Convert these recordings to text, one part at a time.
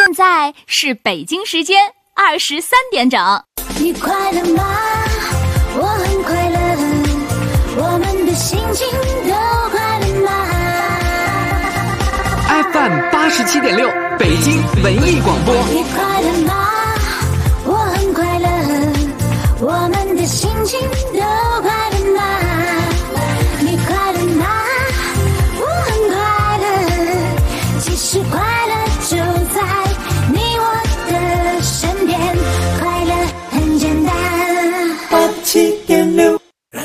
现在是北京时间23点整。 你快乐吗？我很快乐，我们的心情都快乐吗？ FM 87.6北京文艺广播。 你快乐吗？我很快乐，我们的心情都快乐吗？你快乐吗？我很快乐，其实快乐就在你我的身边，快乐很简单。87.6。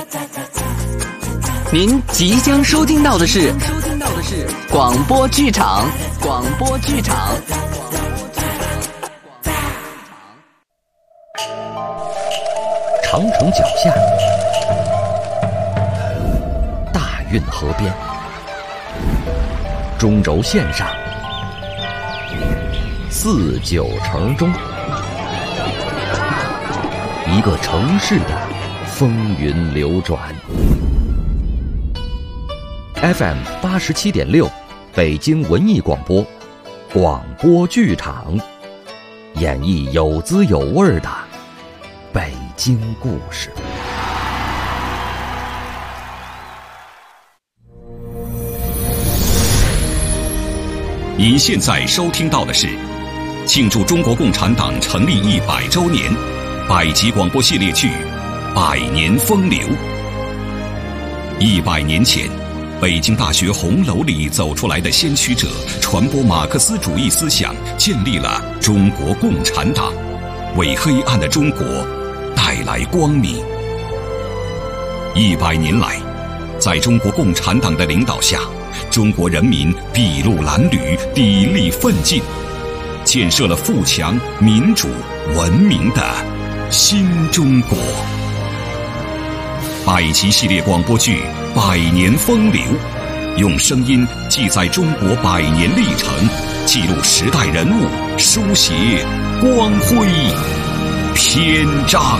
您即将收听到的是广播剧场。 长城脚下，大运河边，中轴线上，4、9城中，一个城市的风云流转。FM 87.6北京文艺广播，广播剧场，演绎有滋有味的北京故事。 您现在收听到的是庆祝中国共产党成立100周年百集广播系列剧《百年风流》。100年前，北京大学红楼里走出来的先驱者，传播马克思主义思想，建立了中国共产党，为黑暗的中国带来光明。100年来，在中国共产党的领导下，中国人民筚路蓝缕，砥砺奋进，建设了富强、民主、文明的新中国。百集系列广播剧《百年风流》，用声音记载中国100年历程，记录时代人物，书写光辉篇章。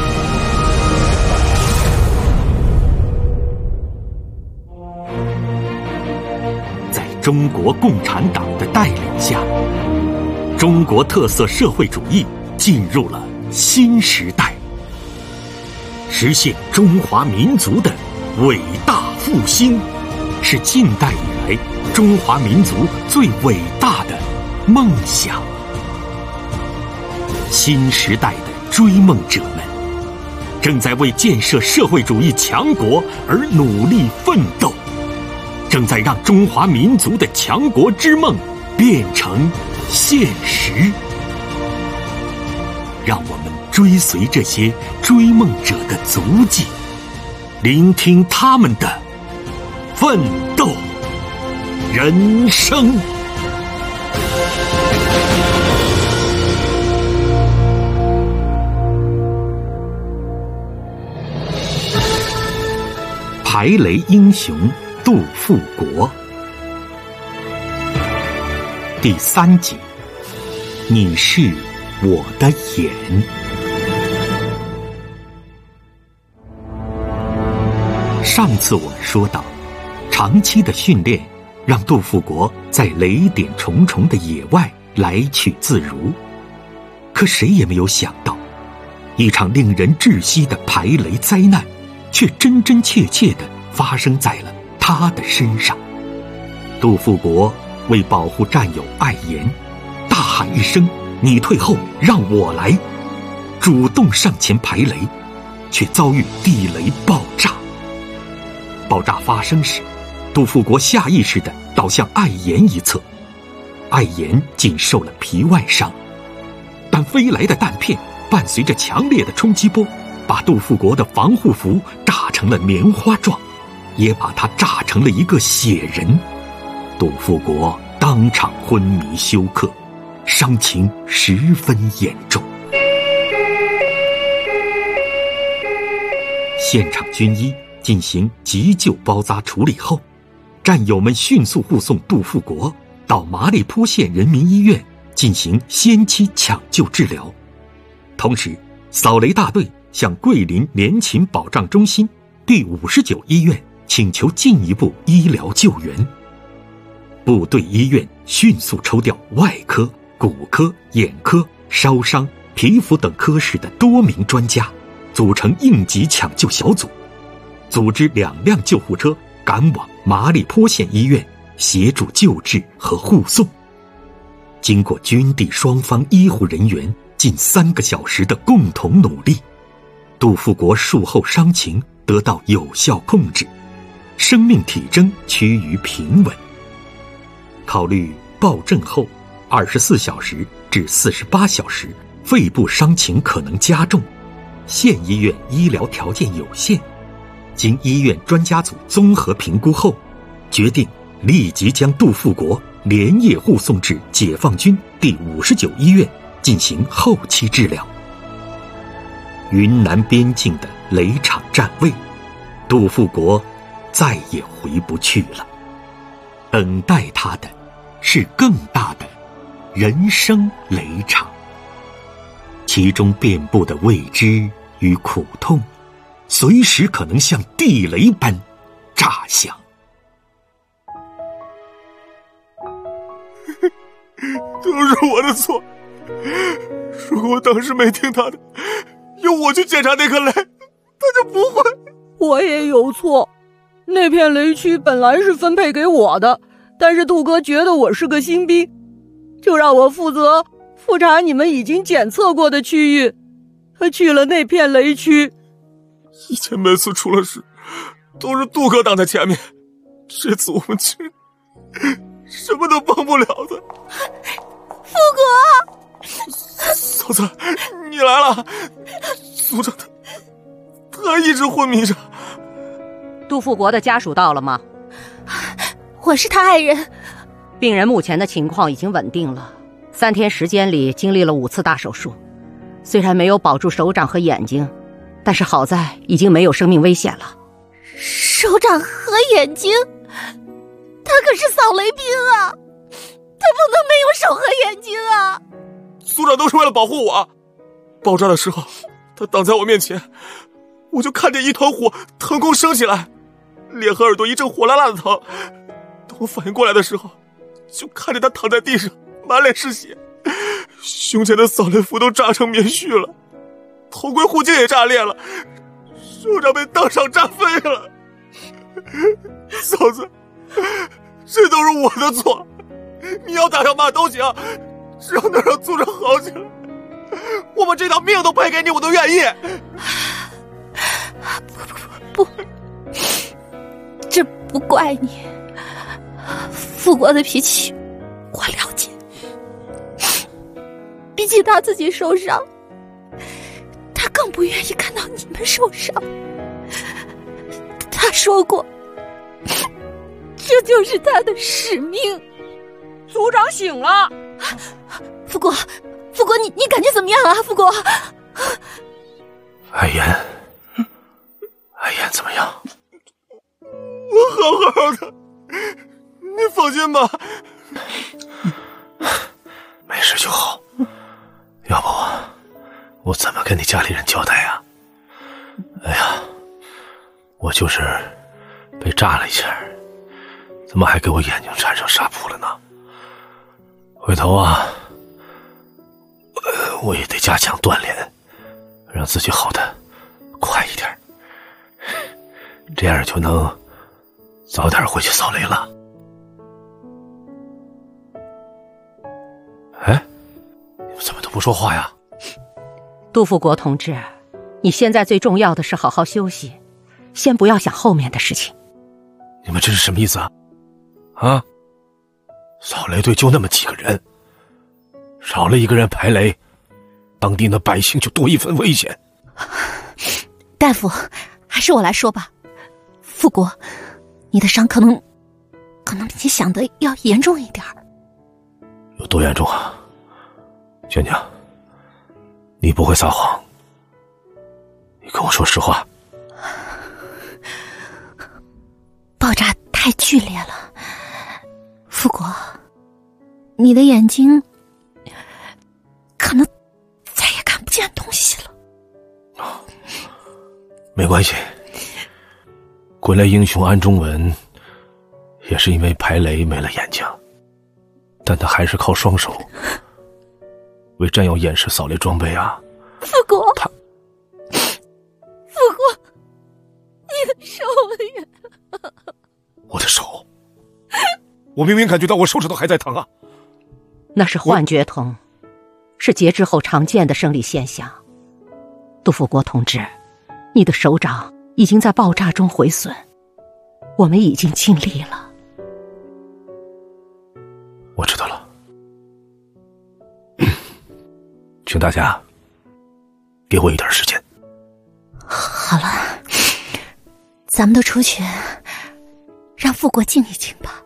在中国共产党的带领下，中国特色社会主义进入了新时代，实现中华民族的伟大复兴，是近代以来中华民族最伟大的梦想。新时代的追梦者们正在为建设社会主义强国而努力奋斗，正在让中华民族的强国之梦变成现实。让我们追随这些追梦者的足迹，聆听他们的奋斗人生。排雷英雄杜富国，第3集，你是我的眼。上次我们说到，长期的训练让杜富国在雷点重重的野外来去自如，可谁也没有想到，一场令人窒息的排雷灾难却真真切切地发生在了他的身上。杜富国为保护战友艾岩，大喊一声：“你退后，让我来！”主动上前排雷，却遭遇地雷爆炸。爆炸发生时，杜富国下意识地倒向艾岩一侧，艾岩仅受了皮外伤，但飞来的弹片伴随着强烈的冲击波，把杜富国的防护服炸成了棉花状，也把他炸成了一个血人。杜富国当场昏迷休克，伤情十分严重。现场军医进行急救包扎处理后，战友们迅速护送杜富国到麻栗坡县人民医院进行先期抢救治疗。同时，扫雷大队向桂林联勤保障中心第59医院请求进一步医疗救援。部队医院迅速抽调外科、 骨科、眼科、烧伤、皮肤等科室的多名专家，组成应急抢救小组，组织2辆救护车赶往麻栗坡县医院协助救治和护送。经过军地双方医护人员近3个小时的共同努力，杜富国术后伤情得到有效控制，生命体征趋于平稳。考虑暴震后24小时至48小时肺部伤情可能加重，县医院医疗条件有限，经医院专家组综合评估后，决定立即将杜富国连夜护送至解放军第59医院进行后期治疗。云南边境的雷场站位，杜富国再也回不去了。等待他的是更大的人生雷场，其中遍布的未知与苦痛，随时可能像地雷般炸响。 都是我的错，如果我当时没听他的，由我去检查那颗雷，他就不会。 我也有错，那片雷区本来是分配给我的，但是杜哥觉得我是个新兵，就让我负责复查你们已经检测过的区域，他去了那片雷区。 以前每次出了事都是杜哥挡在前面，这次我们竟然什么都帮不了他。 富国， 嫂子，你来了。组长他一直昏迷着。 杜富国的家属到了吗？ 我是他爱人。 病人目前的情况已经稳定了，3天时间里经历了5次大手术，虽然没有保住手掌和眼睛，但是好在已经没有生命危险了。 手掌和眼睛？他可是扫雷兵啊，他不能没有手和眼睛啊。 组长都是为了保护我，爆炸的时候他挡在我面前，我就看见一团火腾空升起来，脸和耳朵一阵火辣辣的疼。等我反应过来的时候，就看见他躺在地上满脸是血，胸前的扫雷服都炸成棉絮了，头盔护镜也炸裂了，手掌被当场炸飞了。嫂子，这都是我的错，你要打要骂都行，只要能让组长好起来，我把这条命都赔给你我都愿意。 不，这不怪你。富国的脾气我了解，比起他自己受伤，他更不愿意看到你们受伤。他说过，这就是他的使命。 组长醒了。 富国，你感觉怎么样啊？富国， 爱言怎么样？ 我好好的，你放心吧。 没事就好，要不我怎么跟你家里人交代啊？哎呀，我就是被炸了一下，怎么还给我眼睛缠上纱布了呢？回头啊，我也得加强锻炼，让自己好的快一点，这样就能早点回去扫雷了。哎，你们怎么都不说话呀？ 杜富国同志，你现在最重要的是好好休息，先不要想后面的事情。 你们这是什么意思啊？啊？扫雷队就那么几个人，少了一个人排雷，当地的百姓就多一分危险。 大夫，还是我来说吧。富国，你的伤可能比你想的要严重一点。 有多严重啊？娟娟，你不会撒谎，你跟我说实话。 爆炸太剧烈了，富国，你的眼睛可能再也看不见东西了。 没关系，归来英雄安中文也是因为排雷没了眼睛，但他还是靠双手为战友掩饰扫雷装备啊。 富国， 他， 富国，你的手也…… 我的手，我明明感觉到我手指头还在疼啊。 那是幻觉疼，是截肢后常见的生理现象。杜富国同志，你的手掌已经在爆炸中毁损，我们已经尽力了。 我知道了，请大家给我一点时间。 好了，咱们都出去，让富国静一静吧。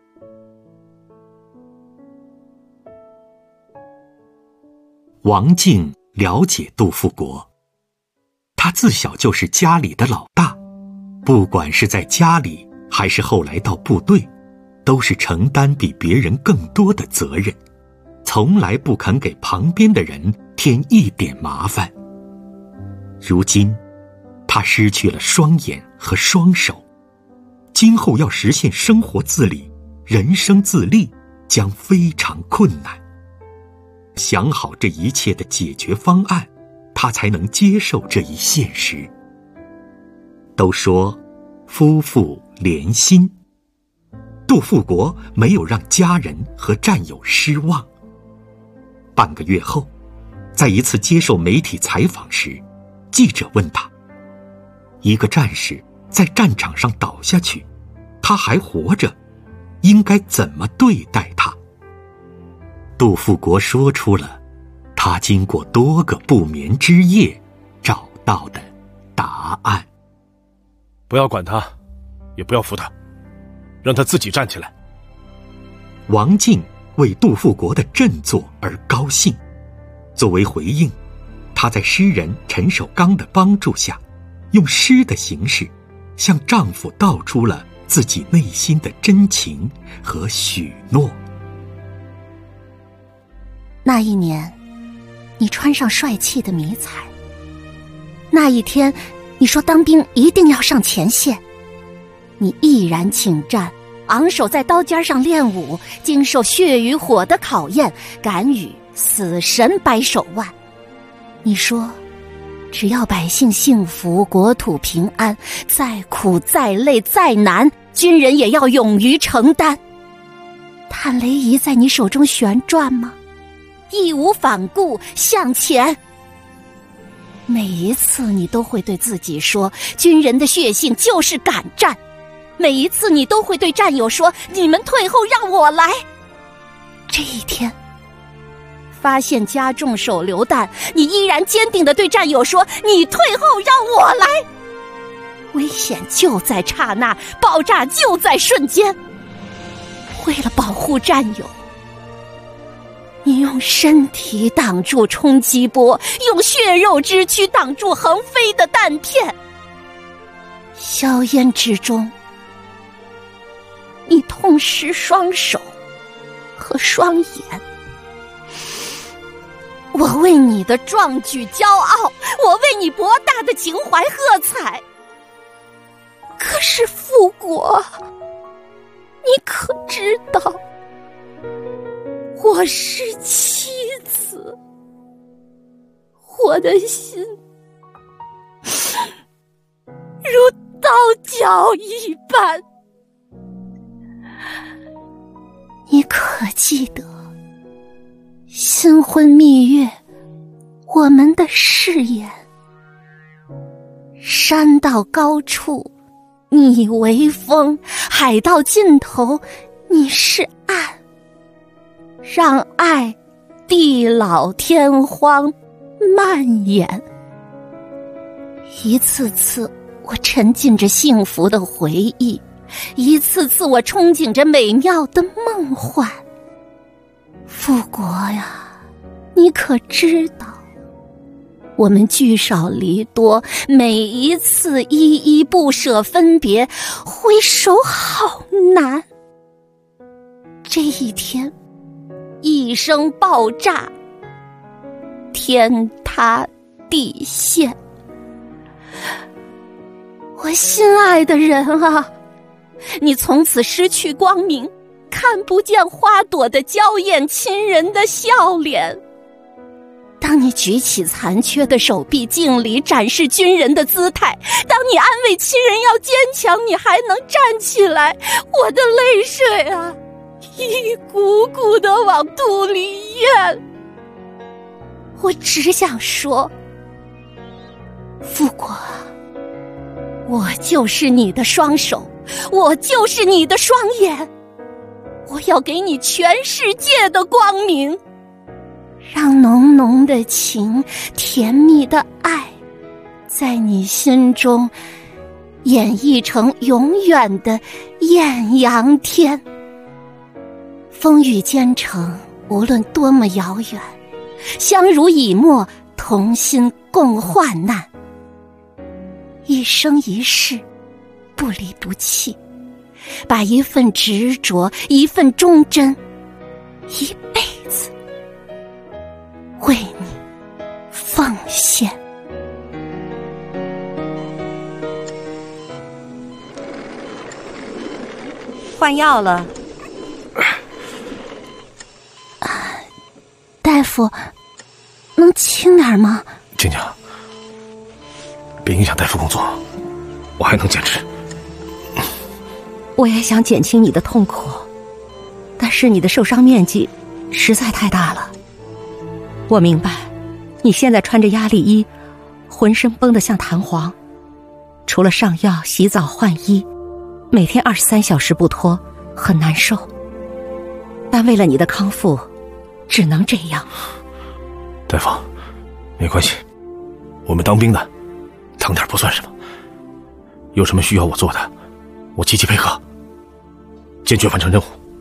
王静了解杜富国，他自小就是家里的老大，不管是在家里还是后来到部队，都是承担比别人更多的责任，从来不肯给旁边的人添一点麻烦。如今他失去了双眼和双手，今后要实现生活自理、人生自立将非常困难。想好这一切的解决方案，他才能接受这一现实。都说夫妇连心，杜富国没有让家人和战友失望。半个月后，在一次接受媒体采访时，记者问他，一个战士在战场上倒下去，他还活着，应该怎么对待他？杜富国说出了他经过多个不眠之夜找到的答案。 不要管他，也不要扶他，让他自己站起来。 王静为杜富国的振作而高兴，作为回应，她在诗人陈守刚的帮助下，用诗的形式向丈夫道出了自己内心的真情和许诺。 那一年，你穿上帅气的迷彩。那一天，你说当兵一定要上前线。你毅然请战，昂首在刀尖上练武，经受血与火的考验，敢与死神掰手腕。你说，只要百姓幸福，国土平安，再苦再累再难，军人也要勇于承担。探雷仪在你手中旋转吗？义无反顾向前。每一次你都会对自己说，军人的血性就是敢战。每一次你都会对战友说，你们退后让我来。这一天，发现加重手榴弹，你依然坚定地对战友说，你退后让我来。危险就在刹那，爆炸就在瞬间。为了保护战友，你用身体挡住冲击波，用血肉之躯挡住横飞的弹片。硝烟之中，你痛失双手和双眼。我为你的壮举骄傲，我为你博大的情怀喝彩。可是富国，你可知道，我是妻子，我的心如刀绞一般。你可记得新婚蜜月我们的誓言？山到高处你为峰，海到尽头你是岸，让爱地老天荒蔓延。一次次我沉浸着幸福的回忆，一次次我憧憬着美妙的梦幻。富国呀，你可知道，我们聚少离多，每一次依依不舍分别，回首好难。这一天，一声爆炸，天塌地陷。我心爱的人啊，你从此失去光明，看不见花朵的娇艳，亲人的笑脸。 当你举起残缺的手臂敬礼，展示军人的姿态，当你安慰亲人要坚强，你还能站起来，我的泪水啊，一股股的往肚里咽。我只想说，富国，我就是你的双手，我就是你的双眼，我要给你全世界的光明，让浓浓的情，甜蜜的爱，在你心中演绎成永远的艳阳天。风雨兼程，无论多么遥远，相濡以沫，同心共患难，一生一世，不离不弃，把一份执着，一份忠贞，一辈子为你奉献。 换药了。 大夫，能轻点吗？ 静静，别影响大夫工作，我还能坚持。 我也想减轻你的痛苦，但是你的受伤面积实在太大了。我明白，你现在穿着压力衣，浑身绷得像弹簧，除了上药、洗澡、换衣，每天23小时不脱，很难受。但为了你的康复，只能这样。 大夫，没关系，我们当兵的，疼点不算什么。有什么需要我做的，我积极配合，坚决完成任务。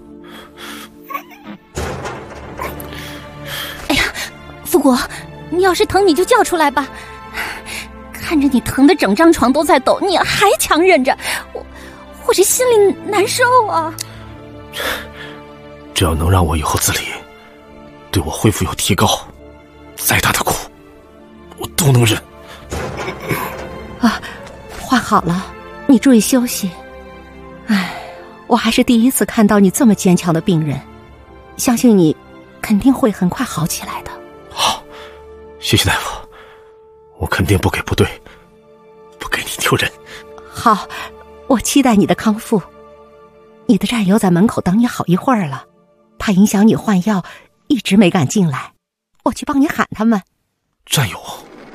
哎呀，富国，你要是疼你就叫出来吧。看着你疼得整张床都在抖，你还强忍着，我这心里难受啊。 只要能让我以后自理，对我恢复有提高，再大的苦我都能忍。 啊，换好了，你注意休息。哎，我还是第一次看到你这么坚强的病人，相信你肯定会很快好起来的。 好，谢谢大夫，我肯定不给部队，不给你丢人。 好，我期待你的康复。你的战友在门口等你好一会儿了，怕影响你换药，一直没敢进来，我去帮你喊他们。 战友，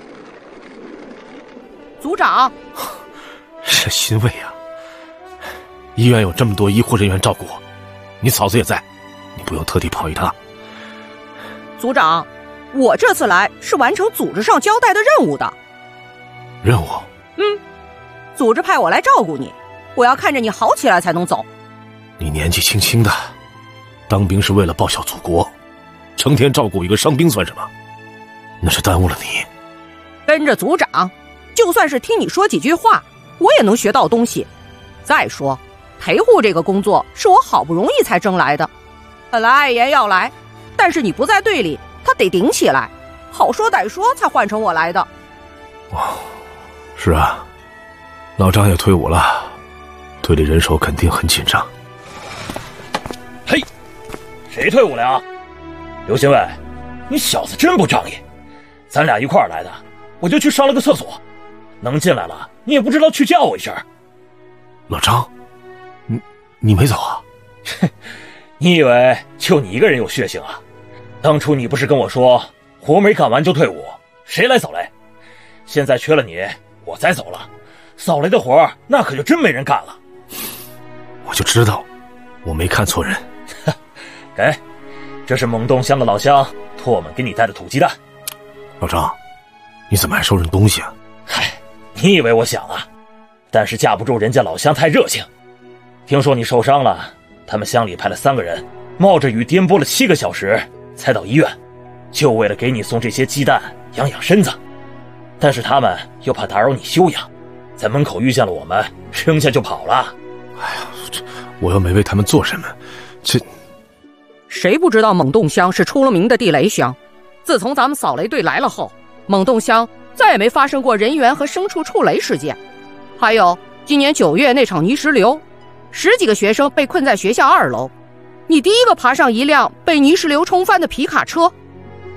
组长， 是欣慰啊！医院有这么多医护人员照顾我，你嫂子也在，你不用特地跑一趟。 组长，我这次来是完成组织上交代的任务的。 任务？ 组织派我来照顾你，我要看着你好起来才能走。 你年纪轻轻的，当兵是为了报效祖国，成天照顾一个伤兵算什么？那是耽误了你。 跟着组长，就算是听你说几句话，我也能学到东西。再说，陪护这个工作是我好不容易才争来的。本来艾言要来，但是你不在队里，他得顶起来，好说歹说才换成我来的。 是啊，老张也退伍了，队里人手肯定很紧张。 嘿，谁退伍了呀？刘新卫，你小子真不仗义！咱俩一块儿来的，我就去上了个厕所，能进来了，你也不知道去叫我一声。 老张，你没走啊？ 你以为就你一个人有血性啊？当初你不是跟我说活没干完就退伍，谁来扫雷？现在缺了你，我再走了，扫雷的活那可就真没人干了。 我就知道，我没看错人。 给，这是蒙洞乡的老乡托我们给你带的土鸡蛋。 老张，你怎么还收人东西啊？ 嗨，你以为我想啊？但是架不住人家老乡太热情。听说你受伤了，他们乡里派了3个人，冒着雨颠簸了7个小时才到医院，就为了给你送这些鸡蛋养养身子。但是他们又怕打扰你休养，在门口遇见了我们，扔下就跑了。 哎呀，我又没为他们做什么，这…… 谁不知道蒙洞乡是出了名的地雷乡？自从咱们扫雷队来了后，蒙洞乡再也没发生过人员和牲畜触雷事件。还有今年9月那场泥石流，10几个学生被困在学校2楼，你第一个爬上一辆被泥石流冲翻的皮卡车，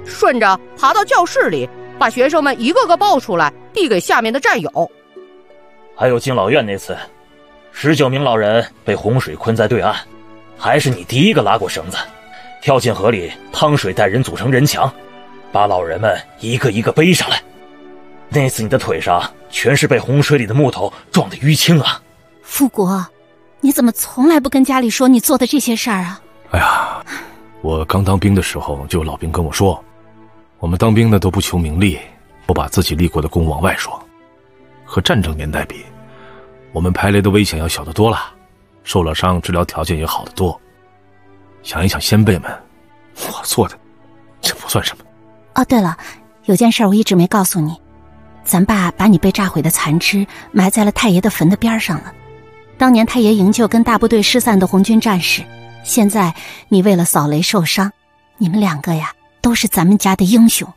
顺着爬到教室里，把学生们一个个抱出来，递给下面的战友。 还有敬老院那次，19名老人被洪水困在对岸，还是你第一个拉过绳子，跳进河里，趟水带人组成人墙，把老人们一个一个背上来。那次你的腿上全是被洪水里的木头撞得淤青啊！ 富国，你怎么从来不跟家里说你做的这些事儿啊？ 哎呀，我刚当兵的时候就有老兵跟我说，我们当兵的都不求名利，不把自己立过的功往外说。和战争年代比，我们排雷的危险要小得多了，受了伤治疗条件也好得多。想一想先辈们，我做的这不算什么。 哦，对了，有件事我一直没告诉你，咱爸把你被炸毁的残肢埋在了太爷的坟的边上了。当年太爷营救跟大部队失散的红军战士，现在你为了扫雷受伤，你们两个呀都是咱们家的英雄。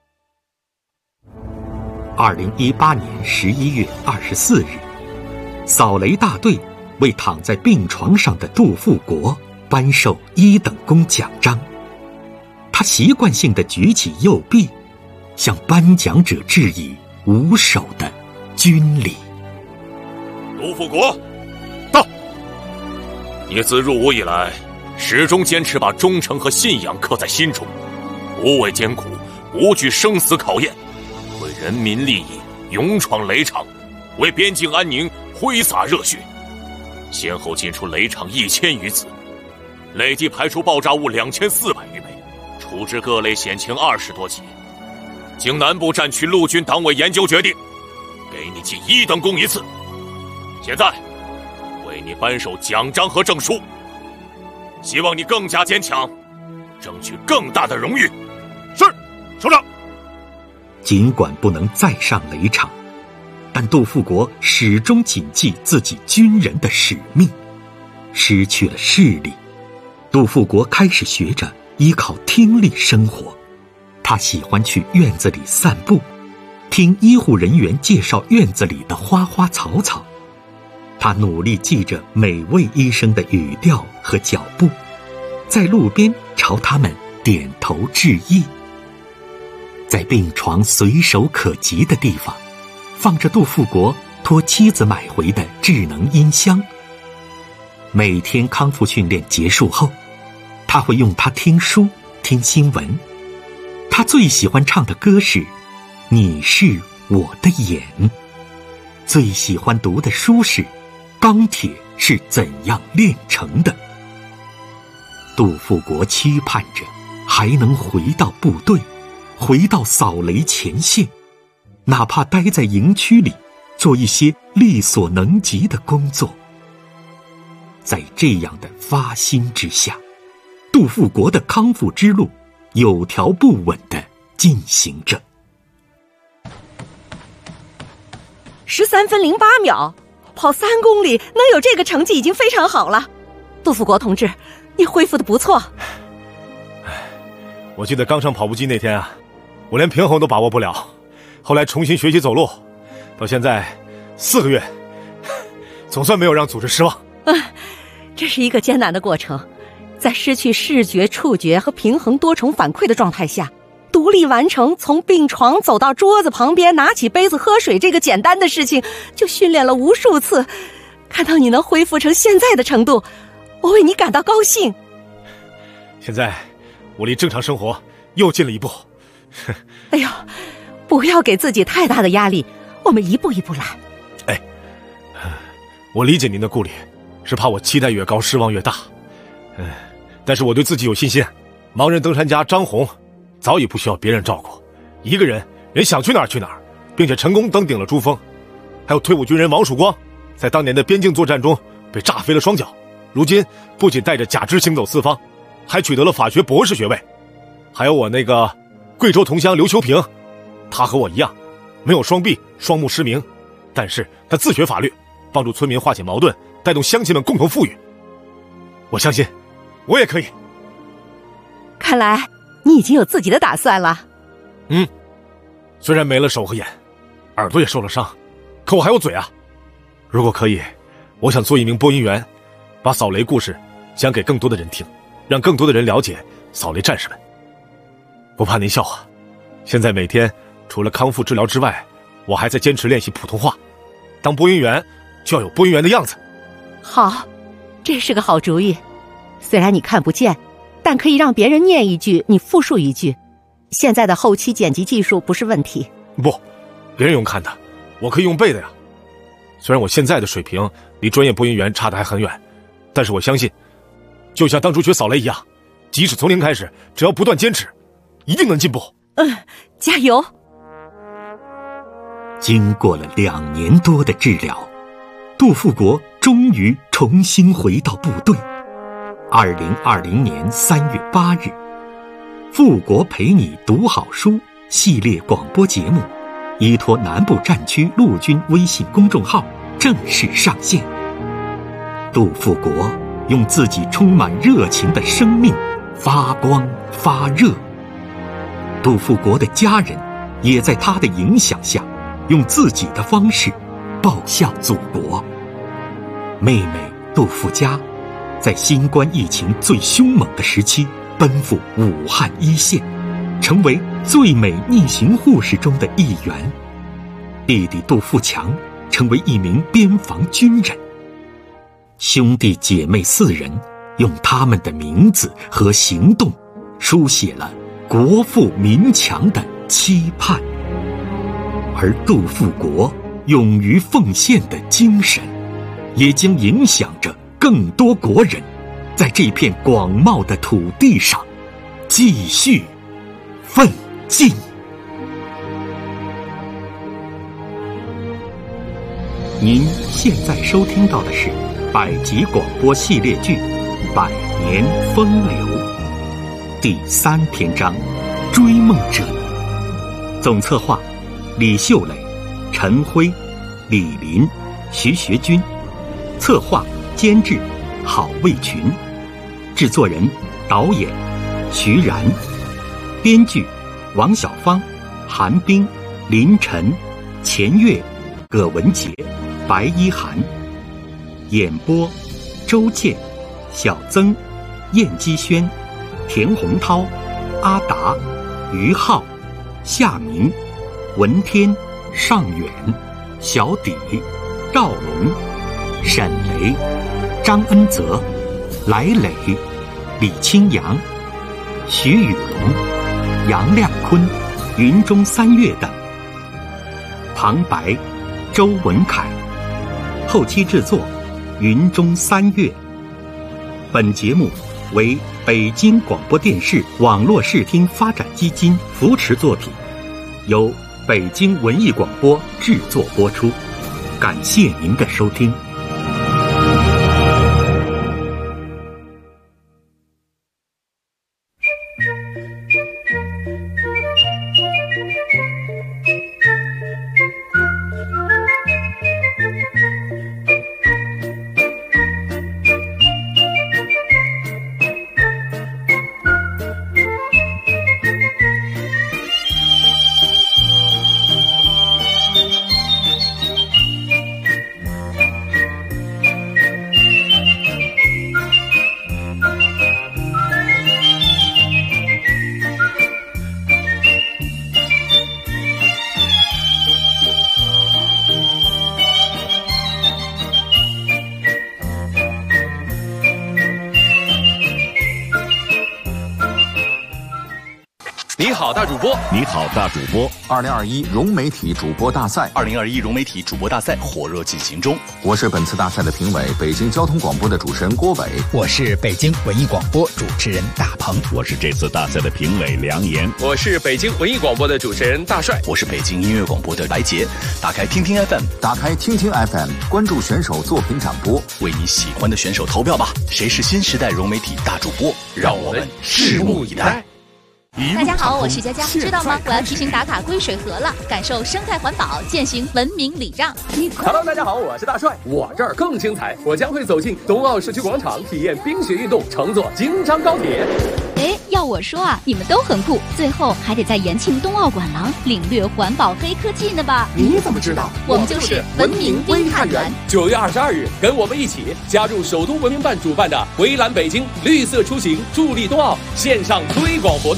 2018年11月24日，扫雷大队为躺在病床上的杜富国颁授1等功奖章。他习惯性地举起右臂，向颁奖者致以无首的军礼。 杜富国，到！你自入伍以来，始终坚持把忠诚和信仰刻在心中，不畏艰苦，不惧生死考验，为人民利益勇闯雷场，为边境安宁挥洒热血，先后进出雷场1000余次，累计排除爆炸物2400余枚，处置各类险情20多起。经南部战区陆军党委研究决定，给你记1等功1次。现在为你颁授奖章和证书，希望你更加坚强，争取更大的荣誉。是，首长。 尽管不能再上雷场，但杜富国始终谨记自己军人的使命。失去了视力，杜富国开始学着依靠听力生活。他喜欢去院子里散步，听医护人员介绍院子里的花花草草。他努力记着每位医生的语调和脚步，在路边朝他们点头致意。在病床随手可及的地方，放着杜富国托妻子买回的智能音箱。每天康复训练结束后，他会用它听书、听新闻。他最喜欢唱的歌是《你是我的眼》，最喜欢读的书是《钢铁是怎样炼成的》。杜富国期盼着还能回到部队，回到扫雷前线，哪怕待在营区里做一些力所能及的工作。在这样的发心之下，杜富国的康复之路有条不紊地进行着。 13分08秒，跑3公里能有这个成绩已经非常好了。杜富国同志，你恢复得不错。 我记得刚上跑步机那天啊，我连平衡都把握不了，后来重新学习走路，到现在4个月，总算没有让组织失望。 这是一个艰难的过程，在失去视觉、触觉和平衡多重反馈的状态下，独立完成从病床走到桌子旁边拿起杯子喝水这个简单的事情，就训练了无数次。看到你能恢复成现在的程度，我为你感到高兴。 现在我离正常生活又近了一步。 哎呦，不要给自己太大的压力，我们一步一步来。 我理解您的顾虑，是怕我期待越高失望越大。但是我对自己有信心。盲人登山家张红早已不需要别人照顾，一个人想去哪儿去哪儿，并且成功登顶了珠峰。还有退伍军人王曙光，在当年的边境作战中被炸飞了双脚，如今不仅带着假肢行走四方，还取得了法学博士学位。还有我那个贵州同乡刘秋平，他和我一样没有双臂双目失明，但是他自学法律，帮助村民化解矛盾，带动乡亲们共同富裕。我相信我也可以。 看来你已经有自己的打算了。 虽然没了手和眼，耳朵也受了伤，可我还有嘴啊。如果可以，我想做一名播音员，把扫雷故事讲给更多的人听，让更多的人了解扫雷战士们。 不怕您笑话，现在每天除了康复治疗之外，我还在坚持练习普通话。当播音员就要有播音员的样子。 好，这是个好主意。虽然你看不见，但可以让别人念一句，你复述一句。现在的后期剪辑技术不是问题。 不，别人用看的，我可以用背的呀。虽然我现在的水平离专业播音员差得还很远，但是我相信，就像当初学扫雷一样，即使从零开始，只要不断坚持，一定能进步。 加油！ 经过了2年多的治疗，杜富国终于重新回到部队。2020年3月8日，富国陪你读好书系列广播节目依托南部战区陆军微信公众号正式上线。杜富国用自己充满热情的生命发光发热。杜富国的家人也在他的影响下，用自己的方式报效祖国。妹妹杜富佳在新冠疫情最凶猛的时期奔赴武汉一线，成为最美逆行护士中的一员。弟弟杜富强成为一名边防军人。兄弟姐妹4人用他们的名字和行动书写了国富民强的期盼。而杜富国勇于奉献的精神，也将影响着更多国人，在这片广袤的土地上继续奋进。您现在收听到的是百集广播系列剧《百年风流》第3篇章《追梦者》，总策划李秀磊、陈辉、李林、徐学军，策划监制郝卫群，制作人导演徐然，编剧王小芳、韩冰、林晨、钱月、葛文杰、白一涵，演播周健、小曾、燕基轩、田洪涛、阿达、于浩、夏明、文天、尚远、小底、赵龙、沈雷、张恩泽、来磊、李清扬、徐宇龙、杨亮坤、云中三月等。旁白周文凯，后期制作云中三月。本节目为北京广播电视网络视听发展基金扶持作品，由北京文艺广播制作播出。感谢您的收听。 你好，大主播！ 你好，大主播！2021融媒体主播大赛 ，2021融媒体主播大赛火热进行中。 我是本次大赛的评委，北京交通广播的主持人郭伟。 我是北京文艺广播主持人大鹏。 我是这次大赛的评委梁岩。 我是北京文艺广播的主持人大帅。 我是北京音乐广播的白杰。打开听听 FM， 打开听听 FM， 关注选手作品展播， 为你喜欢的选手投票吧！谁是新时代融媒体大主播？让我们拭目以待。 大家好，我是佳佳，知道吗？我要提醒打卡归水河了，感受生态环保，践行文明礼让。 Hello， 大家好，我是大帅，我这儿更精彩，我将会走进冬奥社区广场，体验冰雪运动，乘坐京张高铁。 哎，要我说啊，你们都很酷，最后还得在延庆冬奥馆廊领略环保黑科技呢吧？ 你怎么知道？ 我们就是文明微探员。 9月22日，跟我们一起加入首都文明办主办的“回蓝北京，绿色出行，助力冬奥”线上推广活动。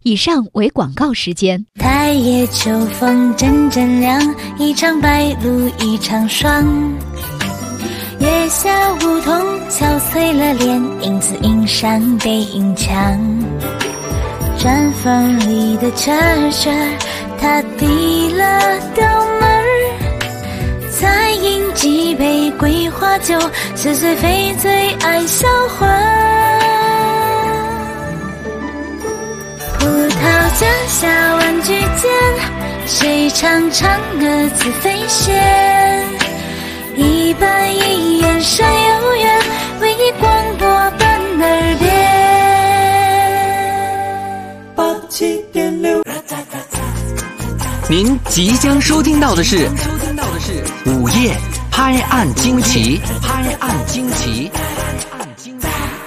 以上为广告时间。 太夜秋风阵阵凉，一场白露一场霜。月下梧桐敲碎了脸，影子映上背影墙。毡房里的车车，他递了刀门儿，再饮几杯桂花酒，是谁非最爱销魂。葡萄架下玩具间，谁唱嫦娥自飞仙？一板一眼山有缘，唯一广播伴耳边。87.6。 您即将收听到的是午夜拍案惊奇。